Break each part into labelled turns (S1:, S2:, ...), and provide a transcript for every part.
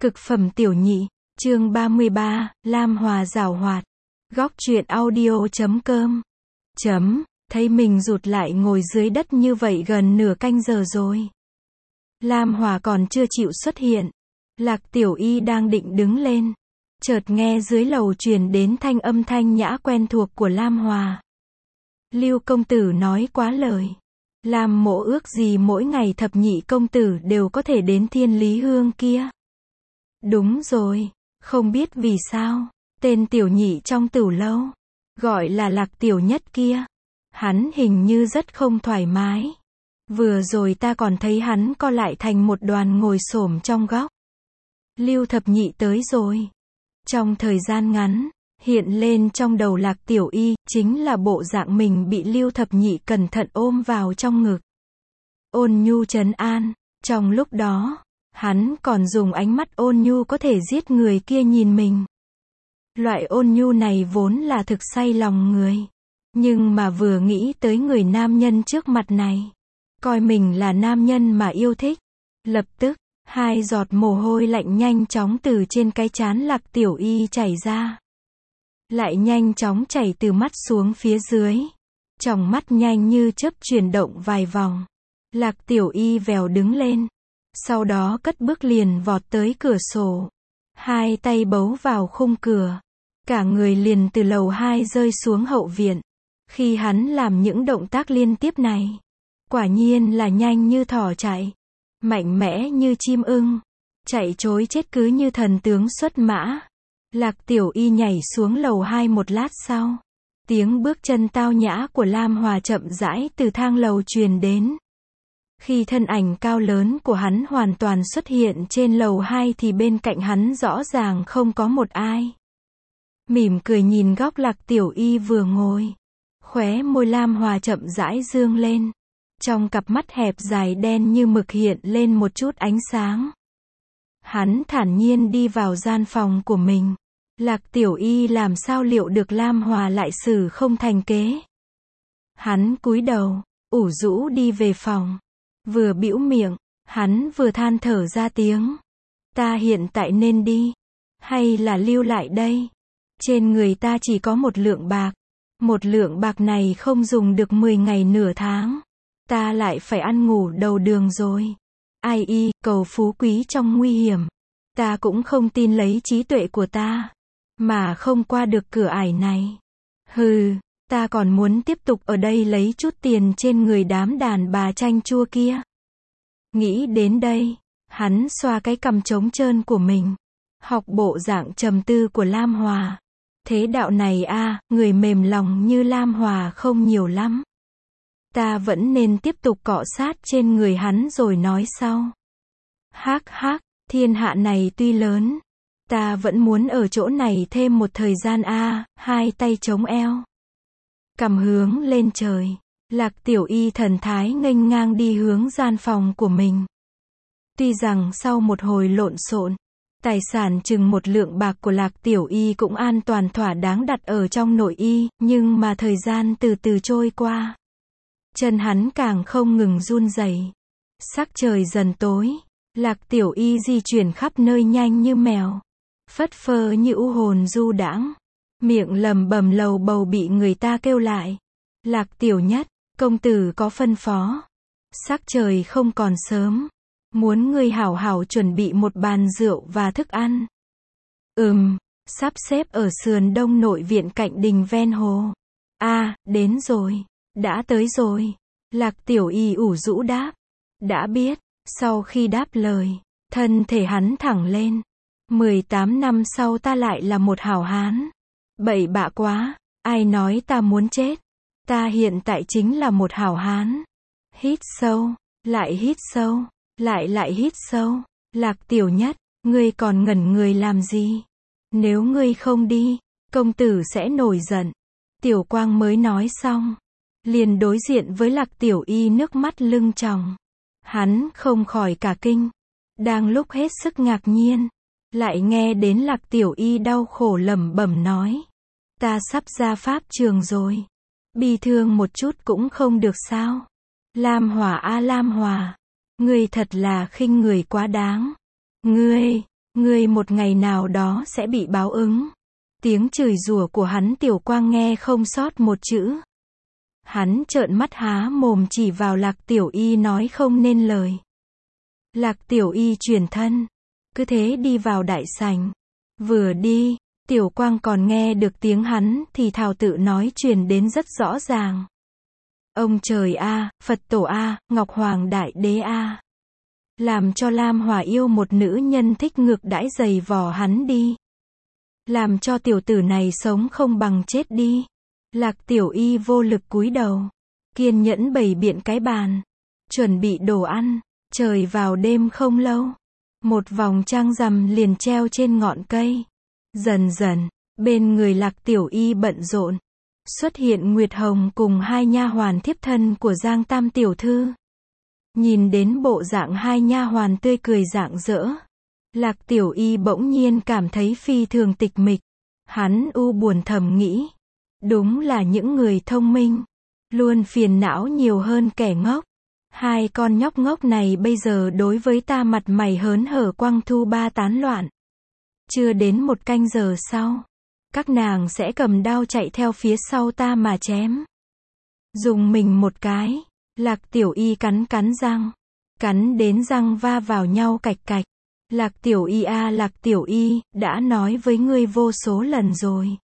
S1: Cực phẩm tiểu nhị, chương 33, Lam Hòa giảo hoạt. Góc truyện audio.com. Thấy mình rụt lại ngồi dưới đất như vậy gần nửa canh giờ rồi. Lam Hòa còn chưa chịu xuất hiện. Lạc Tiểu Y đang định đứng lên. Chợt nghe dưới lầu truyền đến âm thanh nhã quen thuộc của Lam Hòa. Lưu công tử nói quá lời. Lam mỗ ước gì mỗi ngày thập nhị công tử đều có thể đến Thiên Lý Hương kia. Đúng rồi, không biết vì sao, tên tiểu nhị trong tửu lâu, gọi là Lạc Tiểu Nhất kia. Hắn hình như rất không thoải mái. Vừa rồi ta còn thấy hắn co lại thành một đoàn ngồi xổm trong góc. Lưu thập nhị tới rồi. Trong thời gian ngắn, hiện lên trong đầu Lạc Tiểu Y, chính là bộ dạng mình bị Lưu thập nhị cẩn thận ôm vào trong ngực. Ôn nhu trấn an, trong lúc đó, hắn còn dùng ánh mắt ôn nhu có thể giết người kia nhìn mình. Loại ôn nhu này vốn là thực say lòng người. Nhưng mà vừa nghĩ tới người nam nhân trước mặt này, coi mình là nam nhân mà yêu thích, lập tức, hai giọt mồ hôi lạnh nhanh chóng từ trên cái trán Lạc Tiểu Y chảy ra. Lại nhanh chóng chảy từ mắt xuống phía dưới. Tròng mắt nhanh như chớp chuyển động vài vòng. Lạc Tiểu Y vèo đứng lên. Sau đó cất bước liền vọt tới cửa sổ. Hai tay bấu vào khung cửa. Cả người liền từ lầu 2 rơi xuống hậu viện. Khi hắn làm những động tác liên tiếp này, quả nhiên là nhanh như thỏ chạy, mạnh mẽ như chim ưng, chạy trối chết cứ như thần tướng xuất mã. Lạc Tiểu Y nhảy xuống lầu 2 một lát sau. Tiếng bước chân tao nhã của Lam Hòa chậm rãi từ thang lầu truyền đến. Khi thân ảnh cao lớn của hắn hoàn toàn xuất hiện trên lầu 2 thì bên cạnh hắn rõ ràng không có một ai. Mỉm cười nhìn góc Lạc Tiểu Y vừa ngồi. Khóe môi Lam Hòa chậm rãi dương lên. Trong cặp mắt hẹp dài đen như mực hiện lên một chút ánh sáng. Hắn thản nhiên đi vào gian phòng của mình. Lạc Tiểu Y làm sao liệu được Lam Hòa lại xử không thành kế. Hắn cúi đầu, ủ rũ đi về phòng. Vừa bĩu miệng, hắn vừa than thở ra tiếng. Ta hiện tại nên đi, hay là lưu lại đây? Trên người ta chỉ có một lượng bạc. Một lượng bạc này không dùng được 10 ngày nửa tháng. Ta lại phải ăn ngủ đầu đường rồi. Ai y, cầu phú quý trong nguy hiểm. Ta cũng không tin lấy trí tuệ của ta mà không qua được cửa ải này. Hừ, ta còn muốn tiếp tục ở đây lấy chút tiền trên người đám đàn bà chanh chua kia. Nghĩ đến đây, hắn xoa cái cằm trống trơn của mình. Học bộ dạng trầm tư của Lam Hòa. Thế đạo này người mềm lòng như Lam Hòa không nhiều lắm. Ta vẫn nên tiếp tục cọ sát trên người hắn rồi nói sau. Hắc hắc, thiên hạ này tuy lớn, ta vẫn muốn ở chỗ này thêm một thời gian hai tay chống eo. Cầm hướng lên trời, Lạc Tiểu Y thần thái nghênh ngang đi hướng gian phòng của mình. Tuy rằng sau một hồi lộn xộn, tài sản chừng một lượng bạc của Lạc Tiểu Y cũng an toàn thỏa đáng đặt ở trong nội y, nhưng mà thời gian từ từ trôi qua. Chân hắn càng không ngừng run rẩy. Sắc trời dần tối, Lạc Tiểu Y di chuyển khắp nơi nhanh như mèo, phất phơ như u hồn du đãng, miệng lẩm bẩm lầu bầu bị người ta kêu lại. Lạc Tiểu Nhất, công tử có phân phó. Sắc trời không còn sớm, muốn ngươi hảo hảo chuẩn bị một bàn rượu và thức ăn. Sắp xếp ở sườn đông nội viện cạnh đình ven hồ. Đến rồi, đã tới rồi. Lạc Tiểu Y ủ rũ đáp. Đã biết. Sau khi đáp lời, thân thể hắn thẳng lên. 18 năm sau ta lại là một hảo hán. Bậy bạ quá, ai nói ta muốn chết. Ta hiện tại chính là một hảo hán. Hít sâu, lại hít sâu, lại hít sâu. Lạc Tiểu Nhất, ngươi còn ngẩn người làm gì? Nếu ngươi không đi, công tử sẽ nổi giận. Tiểu Quang mới nói xong, liền đối diện với Lạc Tiểu Y nước mắt lưng tròng. Hắn không khỏi cả kinh. Đang lúc hết sức ngạc nhiên, lại nghe đến Lạc Tiểu Y đau khổ lẩm bẩm nói. Ta sắp ra pháp trường rồi. Bi thương một chút cũng không được sao? Lam Hòa Lam Hòa, ngươi thật là khinh người quá đáng. Ngươi, Ngươi một ngày nào đó sẽ bị báo ứng. Tiếng chửi rủa của hắn Tiểu Quang nghe không sót một chữ. Hắn trợn mắt há mồm chỉ vào Lạc Tiểu Y nói không nên lời. Lạc Tiểu Y chuyển thân, cứ thế đi vào đại sảnh. Vừa đi, Tiểu Quang còn nghe được tiếng hắn thì thào tự nói truyền đến rất rõ ràng. Ông trời a, Phật tổ a, Ngọc Hoàng Đại Đế a. Làm cho Lam Hòa yêu một nữ nhân thích ngược đãi giày vò hắn đi. Làm cho tiểu tử này sống không bằng chết đi. Lạc Tiểu Y vô lực cúi đầu, kiên nhẫn bày biện cái bàn, chuẩn bị đồ ăn. Trời vào đêm không lâu, một vòng trăng rằm liền treo trên ngọn cây. Dần dần, bên người Lạc Tiểu Y bận rộn, xuất hiện Nguyệt Hồng cùng hai nha hoàn thiếp thân của Giang Tam tiểu thư. Nhìn đến bộ dạng hai nha hoàn tươi cười rạng rỡ, Lạc Tiểu Y bỗng nhiên cảm thấy phi thường tịch mịch. Hắn u buồn thầm nghĩ, đúng là những người thông minh luôn phiền não nhiều hơn kẻ ngốc. Hai con nhóc ngốc này bây giờ đối với ta mặt mày hớn hở quăng thu ba tán loạn. Chưa đến một canh giờ sau, các nàng sẽ cầm đao chạy theo phía sau ta mà chém. Dùng mình một cái, Lạc Tiểu Y cắn răng, cắn đến răng va vào nhau cạch cạch. Lạc Tiểu Y a, Lạc Tiểu Y, đã nói với ngươi vô số lần rồi.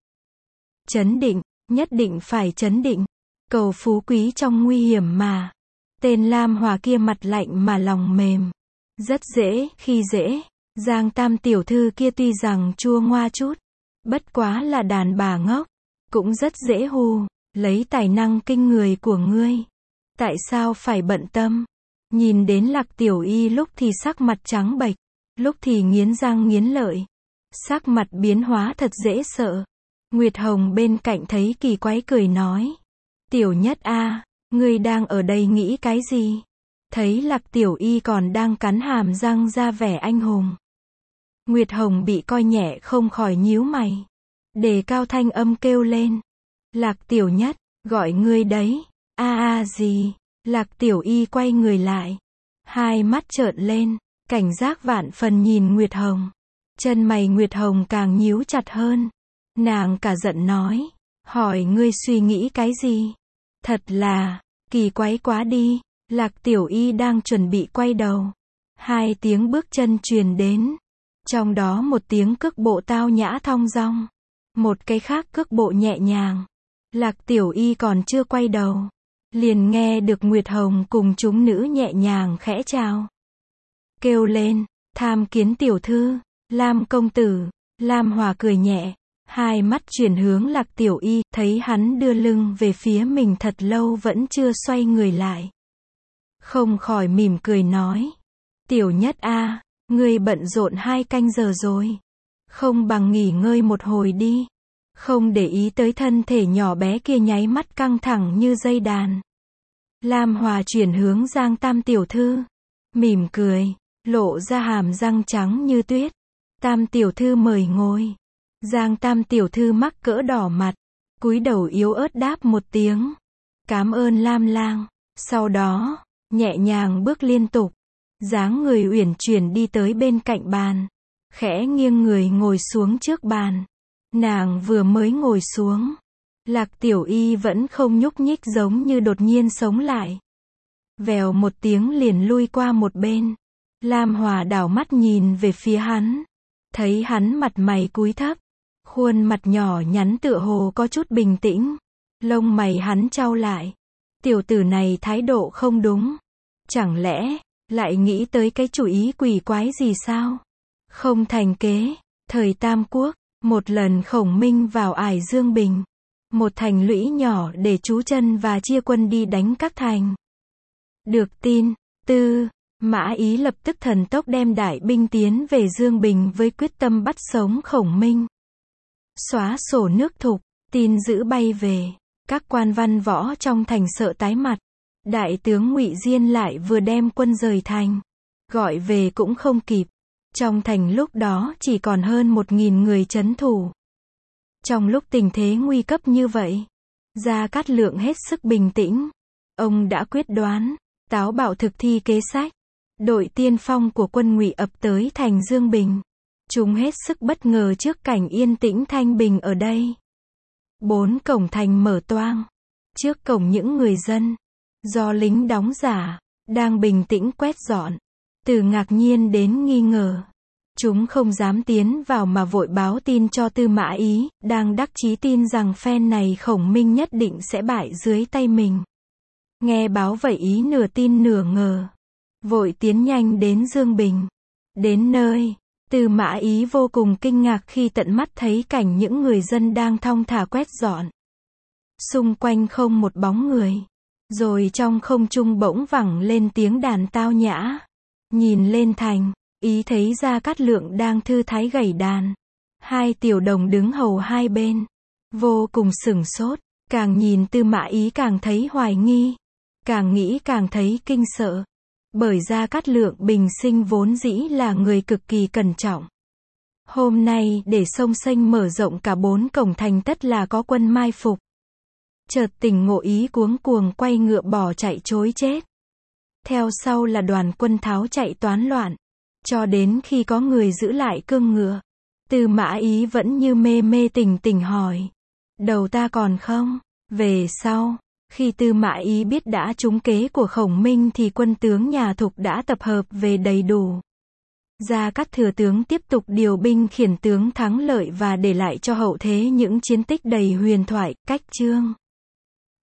S1: Trấn định, nhất định phải trấn định. Cầu phú quý trong nguy hiểm mà. Tên Lam Hòa kia mặt lạnh mà lòng mềm. Rất dễ khi dễ. Giang Tam tiểu thư kia tuy rằng chua ngoa chút, bất quá là đàn bà ngốc, cũng rất dễ hù. Lấy tài năng kinh người của ngươi, tại sao phải bận tâm? Nhìn đến Lạc Tiểu Y lúc thì sắc mặt trắng bệch, lúc thì nghiến răng nghiến lợi, sắc mặt biến hóa thật dễ sợ. Nguyệt Hồng bên cạnh thấy kỳ quái cười nói, Tiểu Nhất a, ngươi đang ở đây nghĩ cái gì? Thấy Lạc Tiểu Y còn đang cắn hàm răng ra vẻ anh hùng. Nguyệt Hồng bị coi nhẹ không khỏi nhíu mày, đề cao thanh âm kêu lên, Lạc Tiểu Nhất, gọi ngươi đấy. A gì? Lạc Tiểu Y quay người lại, hai mắt trợn lên, cảnh giác vạn phần nhìn Nguyệt Hồng. Chân mày Nguyệt Hồng càng nhíu chặt hơn. Nàng cả giận nói, hỏi ngươi suy nghĩ cái gì? Thật là kỳ quái quá đi. Lạc Tiểu Y đang chuẩn bị quay đầu, hai tiếng bước chân truyền đến, trong đó một tiếng cước bộ tao nhã thong dong, một cái khác cước bộ nhẹ nhàng. Lạc Tiểu Y còn chưa quay đầu, liền nghe được Nguyệt Hồng cùng chúng nữ nhẹ nhàng khẽ chào. Kêu lên, tham kiến tiểu thư, Lam công tử. Lam Hòa cười nhẹ, hai mắt chuyển hướng Lạc Tiểu Y, thấy hắn đưa lưng về phía mình thật lâu vẫn chưa xoay người lại. Không khỏi mỉm cười nói, Tiểu Nhất a, ngươi bận rộn 2 canh giờ rồi, không bằng nghỉ ngơi một hồi đi. Không để ý tới thân thể nhỏ bé kia nháy mắt căng thẳng như dây đàn. Lam Hòa chuyển hướng Giang Tam tiểu thư, mỉm cười, lộ ra hàm răng trắng như tuyết. Tam tiểu thư mời ngồi. Giang Tam tiểu thư mắc cỡ đỏ mặt, cúi đầu yếu ớt đáp một tiếng, cảm ơn Lam lang. Sau đó, nhẹ nhàng bước liên tục, dáng người uyển chuyển đi tới bên cạnh bàn, khẽ nghiêng người ngồi xuống trước bàn. Nàng vừa mới ngồi xuống, Lạc Tiểu Y vẫn không nhúc nhích, giống như đột nhiên sống lại. Vèo một tiếng liền lui qua một bên. Lam Hòa đảo mắt nhìn về phía hắn, thấy hắn mặt mày cúi thấp, khuôn mặt nhỏ nhắn tựa hồ có chút bình tĩnh. Lông mày hắn chau lại. Tiểu tử này thái độ không đúng. Chẳng lẽ lại nghĩ tới cái chủ ý quỷ quái gì sao? Không thành kế, thời Tam Quốc, một lần Khổng Minh vào Ải Dương Bình, một thành lũy nhỏ để trú chân và chia quân đi đánh các thành. Được tin, Tư Mã Ý lập tức thần tốc đem đại binh tiến về Dương Bình với quyết tâm bắt sống Khổng Minh, xóa sổ nước Thục. Tin dữ bay về, các quan văn võ trong thành sợ tái mặt. Đại tướng Ngụy Diên lại vừa đem quân rời thành, gọi về cũng không kịp. Trong thành lúc đó chỉ còn hơn 1000 người trấn thủ. Trong lúc tình thế nguy cấp như vậy, Gia Cát Lượng hết sức bình tĩnh. Ông đã quyết đoán, táo bạo thực thi kế sách. Đội tiên phong của quân Ngụy ập tới thành Dương Bình, Chúng hết sức bất ngờ trước cảnh yên tĩnh thanh bình ở đây. 4 cổng thành mở toang. Trước cổng những người dân, do lính đóng giả, đang bình tĩnh quét dọn. Từ ngạc nhiên đến nghi ngờ. Chúng không dám tiến vào mà vội báo tin cho Tư Mã Ý, đang đắc chí tin rằng phen này Khổng Minh nhất định sẽ bại dưới tay mình. Nghe báo vậy Ý nửa tin nửa ngờ. Vội tiến nhanh đến Dương Bình. Đến nơi, Tư Mã Ý vô cùng kinh ngạc khi tận mắt thấy cảnh những người dân đang thong thả quét dọn. Xung quanh không một bóng người. Rồi trong không trung bỗng vẳng lên tiếng đàn tao nhã. Nhìn lên thành, Ý thấy Gia Cát Lượng đang thư thái gảy đàn. 2 tiểu đồng đứng hầu hai bên. Vô cùng sửng sốt, càng nhìn Tư Mã Ý càng thấy hoài nghi. Càng nghĩ càng thấy kinh sợ. Bởi Gia Cát Lượng bình sinh vốn dĩ là người cực kỳ cẩn trọng. Hôm nay để sông Sênh mở rộng cả 4 cổng thành tất là có quân mai phục. Chợt tỉnh ngộ Ý cuống cuồng quay ngựa bỏ chạy trối chết. Theo sau là đoàn quân tháo chạy toán loạn. Cho đến khi có người giữ lại cương ngựa. Tư Mã Ý vẫn như mê mê tỉnh tỉnh hỏi. Đầu ta còn không? Về sau, khi Tư Mã Ý biết đã trúng kế của Khổng Minh thì quân tướng nhà Thục đã tập hợp về đầy đủ. Gia Cát thừa tướng tiếp tục điều binh khiển tướng thắng lợi và để lại cho hậu thế những chiến tích đầy huyền thoại, cách chương.